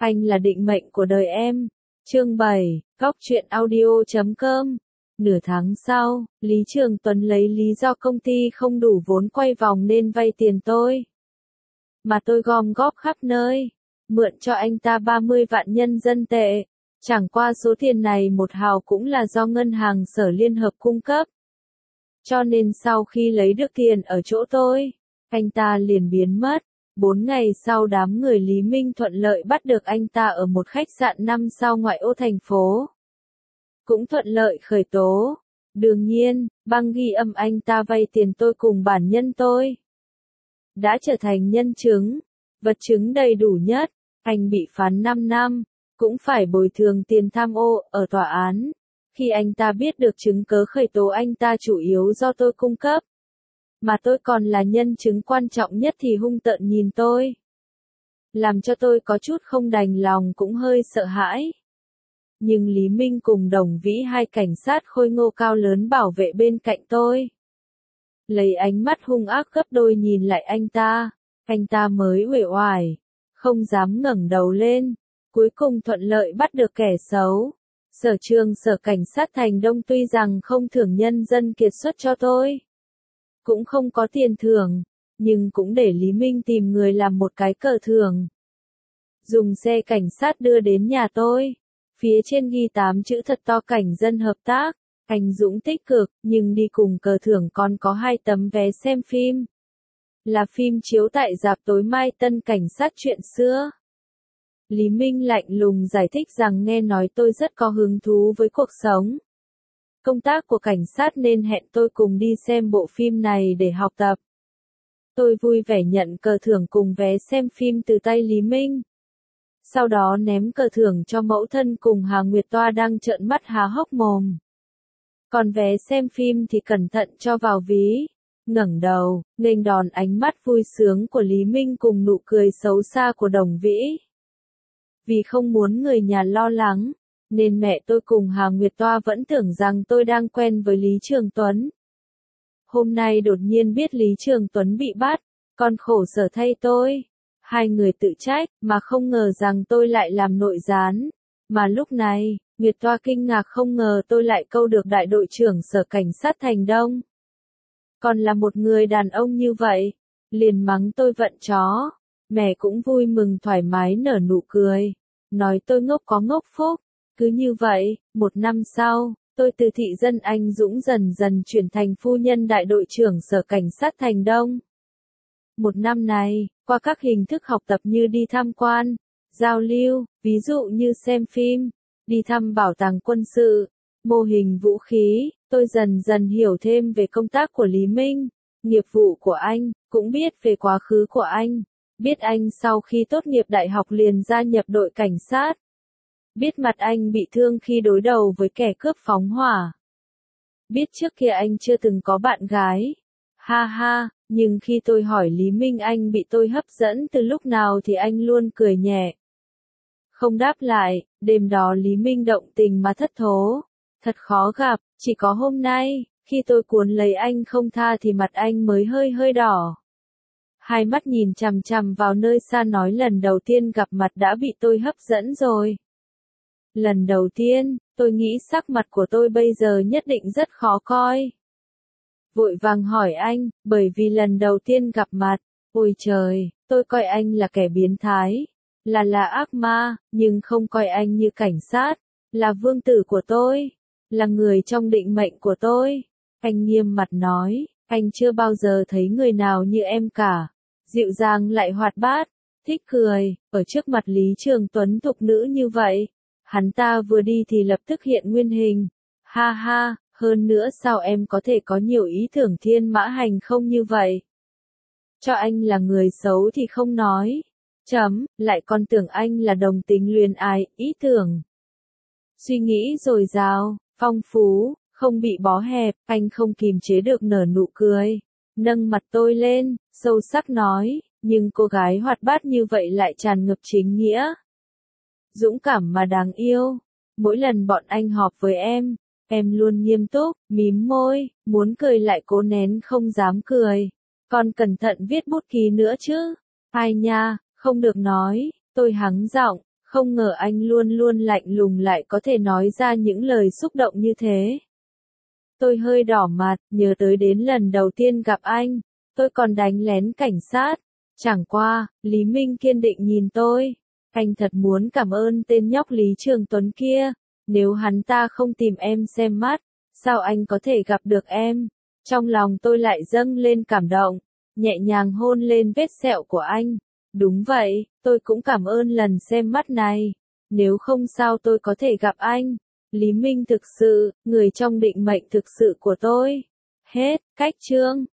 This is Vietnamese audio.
Anh là định mệnh của đời em. Chương 7, Góc truyện audio.com. Nửa tháng sau, Lý Trường Tuấn lấy lý do công ty không đủ vốn quay vòng nên vay tiền tôi. Mà tôi gom góp khắp nơi, mượn cho anh ta 30 vạn nhân dân tệ. Chẳng qua số tiền này một hào cũng là do ngân hàng Sở Liên Hợp cung cấp. Cho nên sau khi lấy được tiền ở chỗ tôi, anh ta liền biến mất. 4 ngày sau đám người Lý Minh thuận lợi bắt được anh ta ở một khách sạn 5 sao ngoại ô thành phố. Cũng thuận lợi khởi tố. Đương nhiên, băng ghi âm anh ta vay tiền tôi cùng bản nhân tôi đã trở thành nhân chứng, vật chứng đầy đủ nhất. Anh bị phán 5 năm, cũng phải bồi thường tiền tham ô ở tòa án. Khi anh ta biết được chứng cớ khởi tố anh ta chủ yếu do tôi cung cấp, mà tôi còn là nhân chứng quan trọng nhất thì hung tợn nhìn tôi, làm cho tôi có chút không đành lòng cũng hơi sợ hãi. Nhưng Lý Minh cùng Đồng Vĩ, hai cảnh sát khôi ngô cao lớn bảo vệ bên cạnh tôi, lấy ánh mắt hung ác gấp đôi nhìn lại anh ta mới uể oải, không dám ngẩng đầu lên. Cuối cùng thuận lợi bắt được kẻ xấu. Sở trường Sở Cảnh sát Thành Đông tuy rằng không thưởng nhân dân kiệt xuất cho tôi, cũng không có tiền thưởng, nhưng cũng để Lý Minh tìm người làm một cái cờ thưởng. Dùng xe cảnh sát đưa đến nhà tôi, phía trên ghi 8 chữ thật to cảnh dân hợp tác, anh Dũng tích cực, nhưng đi cùng cờ thưởng còn có 2 tấm vé xem phim. Là phim chiếu tại rạp tối mai Tân Cảnh sát chuyện xưa. Lý Minh lạnh lùng giải thích rằng nghe nói tôi rất có hứng thú với cuộc sống, công tác của cảnh sát nên hẹn tôi cùng đi xem bộ phim này để học tập. Tôi vui vẻ nhận cờ thưởng cùng vé xem phim từ tay Lý Minh. Sau đó ném cờ thưởng cho mẫu thân cùng Hà Nguyệt Toa đang trợn mắt há hốc mồm. Còn vé xem phim thì cẩn thận cho vào ví. Ngẩng đầu, nghênh đón ánh mắt vui sướng của Lý Minh cùng nụ cười xấu xa của Đồng Vĩ. Vì không muốn người nhà lo lắng, nên mẹ tôi cùng Hà Nguyệt Toa vẫn tưởng rằng tôi đang quen với Lý Trường Tuấn. Hôm nay đột nhiên biết Lý Trường Tuấn bị bắt, con khổ sở thay tôi. Hai người tự trách, mà không ngờ rằng tôi lại làm nội gián. Mà lúc này, Nguyệt Toa kinh ngạc không ngờ tôi lại câu được đại đội trưởng Sở Cảnh sát Thành Đông. Còn là một người đàn ông như vậy, liền mắng tôi vận chó. Mẹ cũng vui mừng thoải mái nở nụ cười, nói tôi ngốc có ngốc phúc. Cứ như vậy, 1 năm sau, tôi từ thị dân anh Dũng dần dần chuyển thành phu nhân đại đội trưởng Sở Cảnh sát Thành Đông. 1 năm này, qua các hình thức học tập như đi tham quan, giao lưu, ví dụ như xem phim, đi thăm bảo tàng quân sự, mô hình vũ khí, tôi dần dần hiểu thêm về công tác của Lý Minh, nghiệp vụ của anh, cũng biết về quá khứ của anh. Biết anh sau khi tốt nghiệp đại học liền gia nhập đội cảnh sát. Biết mặt anh bị thương khi đối đầu với kẻ cướp phóng hỏa. Biết trước kia anh chưa từng có bạn gái. Ha ha, nhưng khi tôi hỏi Lý Minh anh bị tôi hấp dẫn từ lúc nào thì anh luôn cười nhẹ. Không đáp lại, đêm đó Lý Minh động tình mà thất thố. Thật khó gặp, chỉ có hôm nay, khi tôi cuốn lấy anh không tha thì mặt anh mới hơi đỏ. Hai mắt nhìn chằm chằm vào nơi xa nói lần đầu tiên gặp mặt đã bị tôi hấp dẫn rồi. Lần đầu tiên, tôi nghĩ sắc mặt của tôi bây giờ nhất định rất khó coi. Vội vàng hỏi anh, bởi vì lần đầu tiên gặp mặt, ôi trời, tôi coi anh là kẻ biến thái, là ác ma, nhưng không coi anh như cảnh sát, là vương tử của tôi, là người trong định mệnh của tôi. Anh nghiêm mặt nói, anh chưa bao giờ thấy người nào như em cả. Dịu dàng lại hoạt bát, thích cười, ở trước mặt Lý Trường Tuấn thục nữ như vậy. Hắn ta vừa đi thì lập tức hiện nguyên hình. Ha ha, hơn nữa sao em có thể có nhiều ý tưởng thiên mã hành không như vậy? Cho anh là người xấu thì không nói. Lại còn tưởng anh là đồng tính luyến ái, ý tưởng. Suy nghĩ dồi dào, phong phú, không bị bó hẹp, anh không kìm chế được nở nụ cười. Nâng mặt tôi lên, sâu sắc nói, nhưng cô gái hoạt bát như vậy lại tràn ngập chính nghĩa. Dũng cảm mà đáng yêu. Mỗi lần bọn anh họp với em luôn nghiêm túc, mím môi, muốn cười lại cố nén không dám cười. Còn cẩn thận viết bút ký nữa chứ. Ai nha, không được nói, tôi hắng giọng, Không ngờ anh luôn luôn lạnh lùng lại có thể nói ra những lời xúc động như thế. Tôi hơi đỏ mặt, nhớ tới đến lần đầu tiên gặp anh, tôi còn đánh lén cảnh sát. Chẳng qua, Lý Minh kiên định nhìn tôi. Anh thật muốn cảm ơn tên nhóc Lý Trường Tuấn kia. Nếu hắn ta không tìm em xem mắt, sao anh có thể gặp được em? Trong lòng tôi lại dâng lên cảm động, nhẹ nhàng hôn lên vết sẹo của anh. Đúng vậy, tôi cũng cảm ơn lần xem mắt này. Nếu không sao tôi có thể gặp anh. Lý Minh thực sự, người trong định mệnh thực sự của tôi. Hết, cách chương.